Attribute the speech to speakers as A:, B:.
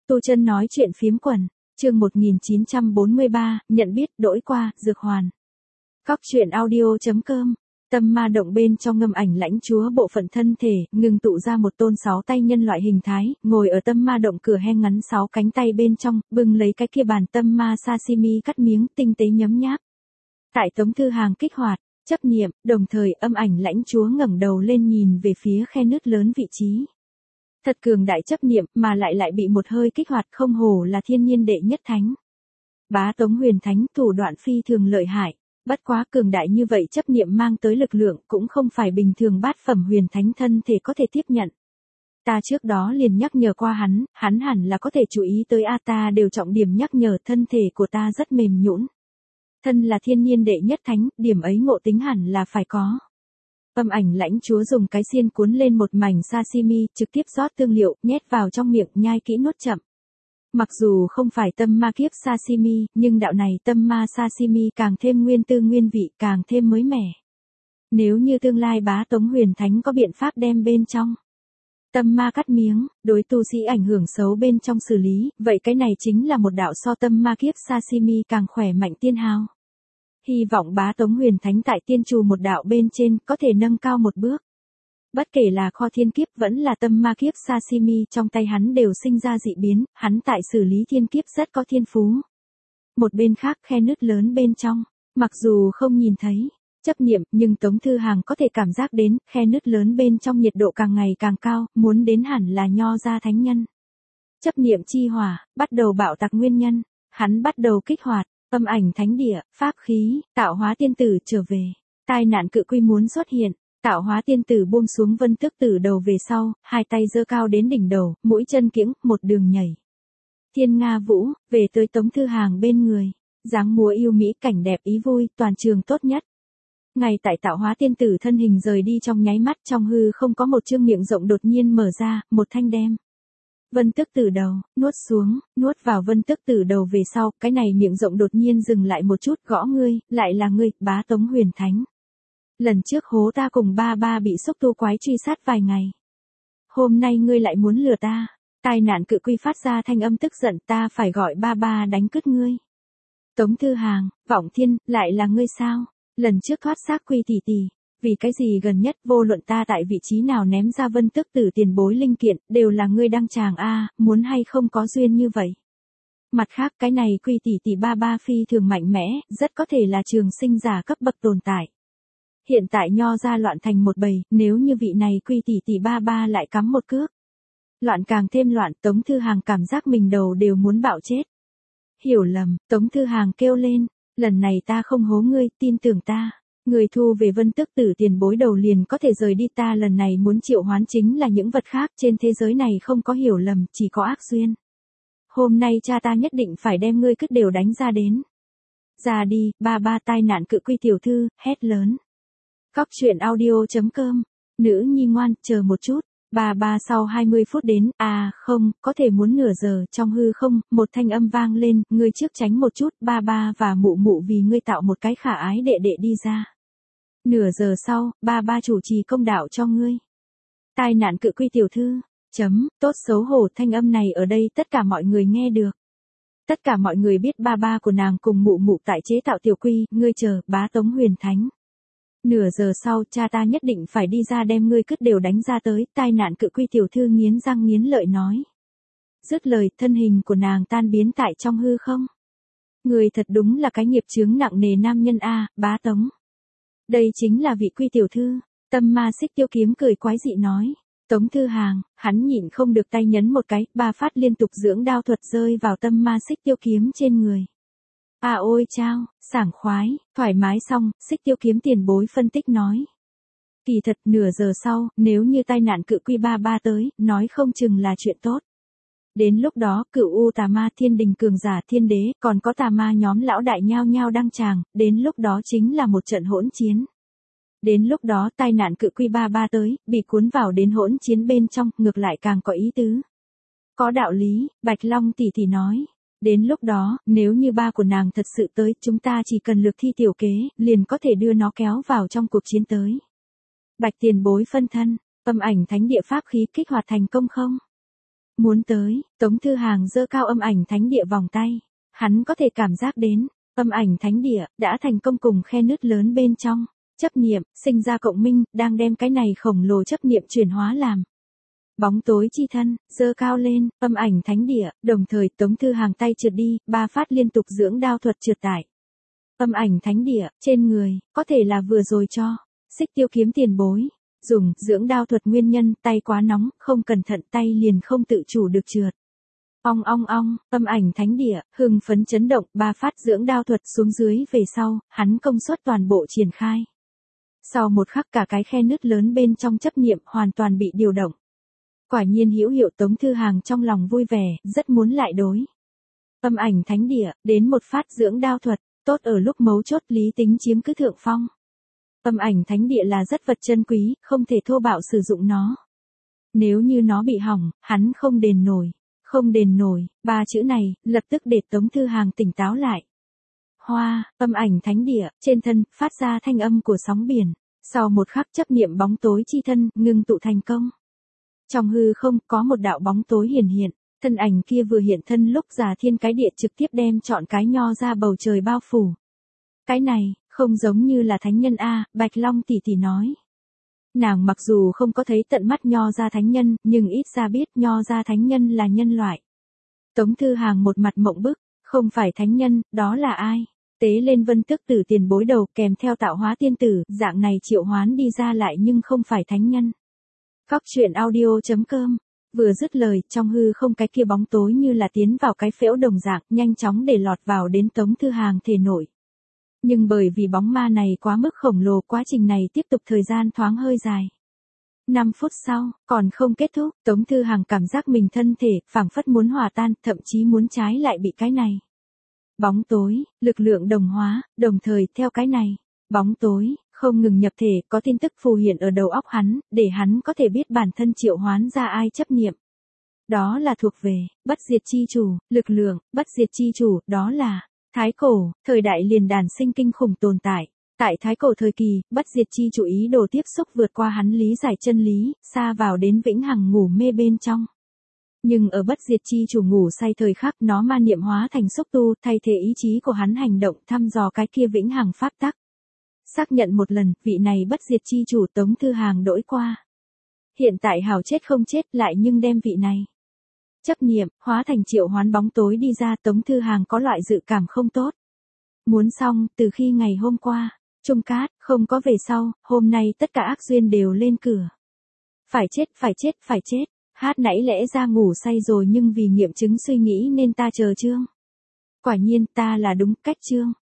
A: Tu Chân nói chuyện phiếm quần, chương 1943, nhận biết, đổi qua, dược hoàn. Cóc truyện audio.com. Tâm ma động bên trong ngâm ảnh lãnh chúa bộ phận thân thể, ngừng tụ ra một tôn 6 tay nhân loại hình thái, ngồi ở tâm ma động cửa hang ngắn 6 cánh tay bên trong, bưng lấy cái kia bàn tâm ma sashimi cắt miếng tinh tế nhấm nháp. Tại Tống Thư Hàng kích hoạt, chấp niệm, đồng thời âm ảnh lãnh chúa ngẩng đầu lên nhìn về phía khe nứt lớn vị trí. Thật cường đại chấp niệm mà lại bị một hơi kích hoạt, không hổ là thiên nhiên đệ nhất thánh. Bá Tống Huyền Thánh thủ đoạn phi thường lợi hại, bất quá cường đại như vậy chấp niệm mang tới lực lượng cũng không phải bình thường bát phẩm huyền thánh thân thể có thể tiếp nhận. Ta trước đó liền nhắc nhở qua hắn hẳn là có thể chú ý tới ta đều trọng điểm nhắc nhở thân thể của ta rất mềm nhũn. Thân là thiên nhiên đệ nhất thánh, điểm ấy ngộ tính hẳn là phải có. Âm ảnh lãnh chúa dùng cái xiên cuốn lên một mảnh sashimi, trực tiếp rót tương liệu, nhét vào trong miệng, nhai kỹ nuốt chậm. Mặc dù không phải tâm ma kiếp sashimi, nhưng đạo này tâm ma sashimi càng thêm nguyên tư nguyên vị, càng thêm mới mẻ. Nếu như tương lai Bá Tống Huyền Thánh có biện pháp đem bên trong tâm ma cắt miếng, đối tu sĩ ảnh hưởng xấu bên trong xử lý, vậy cái này chính là một đạo so tâm ma kiếp sashimi càng khỏe mạnh tiên hào. Hy vọng Bá Tống Huyền Thánh tại tiên trù một đạo bên trên có thể nâng cao một bước. Bất kể là kho thiên kiếp vẫn là tâm ma kiếp sashimi, trong tay hắn đều sinh ra dị biến, hắn tại xử lý thiên kiếp rất có thiên phú. Một bên khác khe nứt lớn bên trong, mặc dù không nhìn thấy chấp niệm, nhưng Tống Thư Hàng có thể cảm giác đến khe nứt lớn bên trong nhiệt độ càng ngày càng cao, muốn đến hẳn là nho ra thánh nhân. Chấp niệm chi hỏa, bắt đầu bạo tạc nguyên nhân, hắn bắt đầu kích hoạt. Âm ảnh thánh địa, pháp khí, tạo hóa tiên tử trở về. Tai nạn cự quy muốn xuất hiện. Tạo hóa tiên tử buông xuống Vân Tước Tử đầu về sau, hai tay giơ cao đến đỉnh đầu, mũi chân kiễng, một đường nhảy. Thiên Nga Vũ, về tới Tống Thư Hàng bên người. Dáng múa yêu mỹ, cảnh đẹp ý vui, toàn trường tốt nhất. Ngay tại tạo hóa tiên tử thân hình rời đi trong nháy mắt, trong hư không có một chương miệng rộng đột nhiên mở ra, một thanh đem Vân Tước Tử đầu, nuốt xuống, nuốt vào Vân Tước Tử đầu về sau, cái này miệng rộng đột nhiên dừng lại một chút, gõ ngươi, lại là ngươi, Bá Tống Huyền Thánh. Lần trước hố ta cùng ba bị xúc tu quái truy sát vài ngày. Hôm nay ngươi lại muốn lừa ta. Tai nạn cự quy phát ra thanh âm tức giận, ta phải gọi ba đánh cứt ngươi. Tống Thư Hàng, Vọng Thiên, lại là ngươi sao? Lần trước thoát xác quy tỷ tỷ. Vì cái gì gần nhất vô luận ta tại vị trí nào ném ra Vân Tước Tử tiền bối linh kiện, đều là ngươi đăng tràng muốn hay không có duyên như vậy. Mặt khác cái này quy tỷ tỷ ba phi thường mạnh mẽ, rất có thể là trường sinh giả cấp bậc tồn tại. Hiện tại nho ra loạn thành một bầy, nếu như vị này quy tỷ tỷ ba lại cắm một cước. Loạn càng thêm loạn, Tống Thư Hàng cảm giác mình đầu đều muốn bạo chết. Hiểu lầm, Tống Thư Hàng kêu lên, lần này ta không hố ngươi, tin tưởng ta. Người thu về Vân Tước Tử tiền bối đầu liền có thể rời đi, ta lần này muốn triệu hoán chính là những vật khác, trên thế giới này không có hiểu lầm, chỉ có ác duyên. Hôm nay cha ta nhất định phải đem ngươi cứt đều đánh ra đến. Ra đi, ba tai nạn cự quy tiểu thư, hét lớn. Cóc truyện audio.com, nữ nhi ngoan, chờ một chút. Ba sau 20 phút đến, không, có thể muốn nửa giờ, trong hư không, một thanh âm vang lên, ngươi trước tránh một chút, ba và mụ vì ngươi tạo một cái khả ái đệ đệ đi ra. Nửa giờ sau, ba chủ trì công đạo cho ngươi. Tai nạn cự quy tiểu thư, tốt xấu hổ, thanh âm này ở đây tất cả mọi người nghe được. Tất cả mọi người biết ba của nàng cùng mụ tại chế tạo tiểu quy, ngươi chờ, Bá Tống Huyền Thánh. Nửa giờ sau, cha ta nhất định phải đi ra đem ngươi cứt đều đánh ra tới, tai nạn cự quy tiểu thư nghiến răng nghiến lợi nói. Dứt lời, thân hình của nàng tan biến tại trong hư không. Người thật đúng là cái nghiệp chướng nặng nề nam nhân Bá Tống. Đây chính là vị quy tiểu thư, tâm ma xích tiêu kiếm cười quái dị nói. Tống Thư Hàng, hắn nhịn không được tay nhấn một cái, 3 phát liên tục dưỡng đao thuật rơi vào tâm ma xích tiêu kiếm trên người. Ôi chao, sảng khoái, thoải mái xong, xích tiêu kiếm tiền bối phân tích nói. Kỳ thật nửa giờ sau, nếu như tai nạn cự quy ba tới, nói không chừng là chuyện tốt. Đến lúc đó, Cửu U tà ma thiên đình cường giả thiên đế, còn có tà ma nhóm lão đại nhao đăng tràng, đến lúc đó chính là một trận hỗn chiến. Đến lúc đó tai nạn cự quy ba tới, bị cuốn vào đến hỗn chiến bên trong, ngược lại càng có ý tứ. Có đạo lý, Bạch Long tỷ tỷ nói. Đến lúc đó, nếu như ba của nàng thật sự tới, chúng ta chỉ cần lược thi tiểu kế, liền có thể đưa nó kéo vào trong cuộc chiến tới. Bạch tiền bối phân thân, âm ảnh thánh địa pháp khí kích hoạt thành công không? Muốn tới, Tống Thư Hàng giơ cao âm ảnh thánh địa vòng tay. Hắn có thể cảm giác đến, âm ảnh thánh địa đã thành công cùng khe nứt lớn bên trong. Chấp niệm, sinh ra cộng minh, đang đem cái này khổng lồ chấp niệm chuyển hóa làm. Bóng tối chi thân, giơ cao lên, âm ảnh thánh địa, đồng thời Tống Thư Hàng tay trượt đi, 3 phát liên tục dưỡng đao thuật trượt tải. Âm ảnh thánh địa, trên người, có thể là vừa rồi cho, Xích Tiêu kiếm tiền bối. Dùng, dưỡng đao thuật nguyên nhân, tay quá nóng, không cẩn thận tay liền không tự chủ được trượt. Ong ong ong, âm ảnh thánh địa, hưng phấn chấn động, 3 phát dưỡng đao thuật xuống dưới về sau, hắn công suất toàn bộ triển khai. Sau một khắc cả cái khe nứt lớn bên trong chấp niệm hoàn toàn bị điều động. Quả nhiên hữu hiệu Tống Thư Hàng trong lòng vui vẻ, rất muốn lại đối. Âm ảnh thánh địa, đến một phát dưỡng đao thuật, tốt ở lúc mấu chốt lý tính chiếm cứ thượng phong. Âm ảnh thánh địa là rất vật chân quý, không thể thô bạo sử dụng nó. Nếu như nó bị hỏng, hắn không đền nổi. Không đền nổi, 3 chữ này, lập tức để Tống Thư Hàng tỉnh táo lại. Hoa, âm ảnh thánh địa, trên thân, phát ra thanh âm của sóng biển. Sau một khắc chấp niệm bóng tối chi thân, ngưng tụ thành công. Trong hư không, có một đạo bóng tối hiển hiện. Thân ảnh kia vừa hiện thân lúc giả thiên cái địa trực tiếp đem trọn cái nho ra bầu trời bao phủ. Cái này, không giống như là thánh nhân a, Bạch Long tỷ tỷ nói. Nàng mặc dù không có thấy tận mắt nho ra thánh nhân, nhưng ít ra biết nho ra thánh nhân là nhân loại. Tống Thư Hàng một mặt mộng bức, không phải thánh nhân, đó là ai? Tế lên Vân Tước Tử tiền bối đầu kèm theo tạo hóa tiên tử, dạng này triệu hoán đi ra lại nhưng không phải thánh nhân. Cóc truyện audio.com. Vừa dứt lời, trong hư không cái kia bóng tối như là tiến vào cái phễu đồng dạng, nhanh chóng để lọt vào đến Tống Thư Hàng thể nội. Nhưng bởi vì bóng ma này quá mức khổng lồ, quá trình này tiếp tục thời gian thoáng hơi dài. 5 phút sau, còn không kết thúc, Tống Thư Hàng cảm giác mình thân thể, phảng phất muốn hòa tan, thậm chí muốn trái lại bị cái này. Bóng tối, lực lượng đồng hóa, đồng thời theo cái này. Bóng tối, không ngừng nhập thể, có tin tức phù hiện ở đầu óc hắn, để hắn có thể biết bản thân triệu hoán ra ai chấp niệm. Đó là thuộc về, bất diệt chi chủ, lực lượng, bất diệt chi chủ, đó là Thái cổ, thời đại liền đàn sinh kinh khủng tồn tại. Tại Thái cổ thời kỳ, bất diệt chi chủ ý đồ tiếp xúc vượt qua hắn lý giải chân lý, xa vào đến vĩnh hằng ngủ mê bên trong. Nhưng ở bất diệt chi chủ ngủ say thời khắc, nó ma niệm hóa thành xúc tu, thay thế ý chí của hắn hành động thăm dò cái kia vĩnh hằng pháp tắc. Xác nhận một lần, vị này bất diệt chi chủ Tống Thư Hàng đổi qua. Hiện tại hảo chết không chết lại nhưng đem vị này chấp niệm, hóa thành triệu hoán bóng tối đi ra. Tống Thư Hàng có loại dự cảm không tốt. Muốn xong, từ khi ngày hôm qua, Trung Cát, không có về sau, hôm nay tất cả ác duyên đều lên cửa. Phải chết, phải chết, phải chết. Hát nãy lẽ ra ngủ say rồi nhưng vì nghiệm chứng suy nghĩ nên ta chờ chương. Quả nhiên ta là đúng cách chương.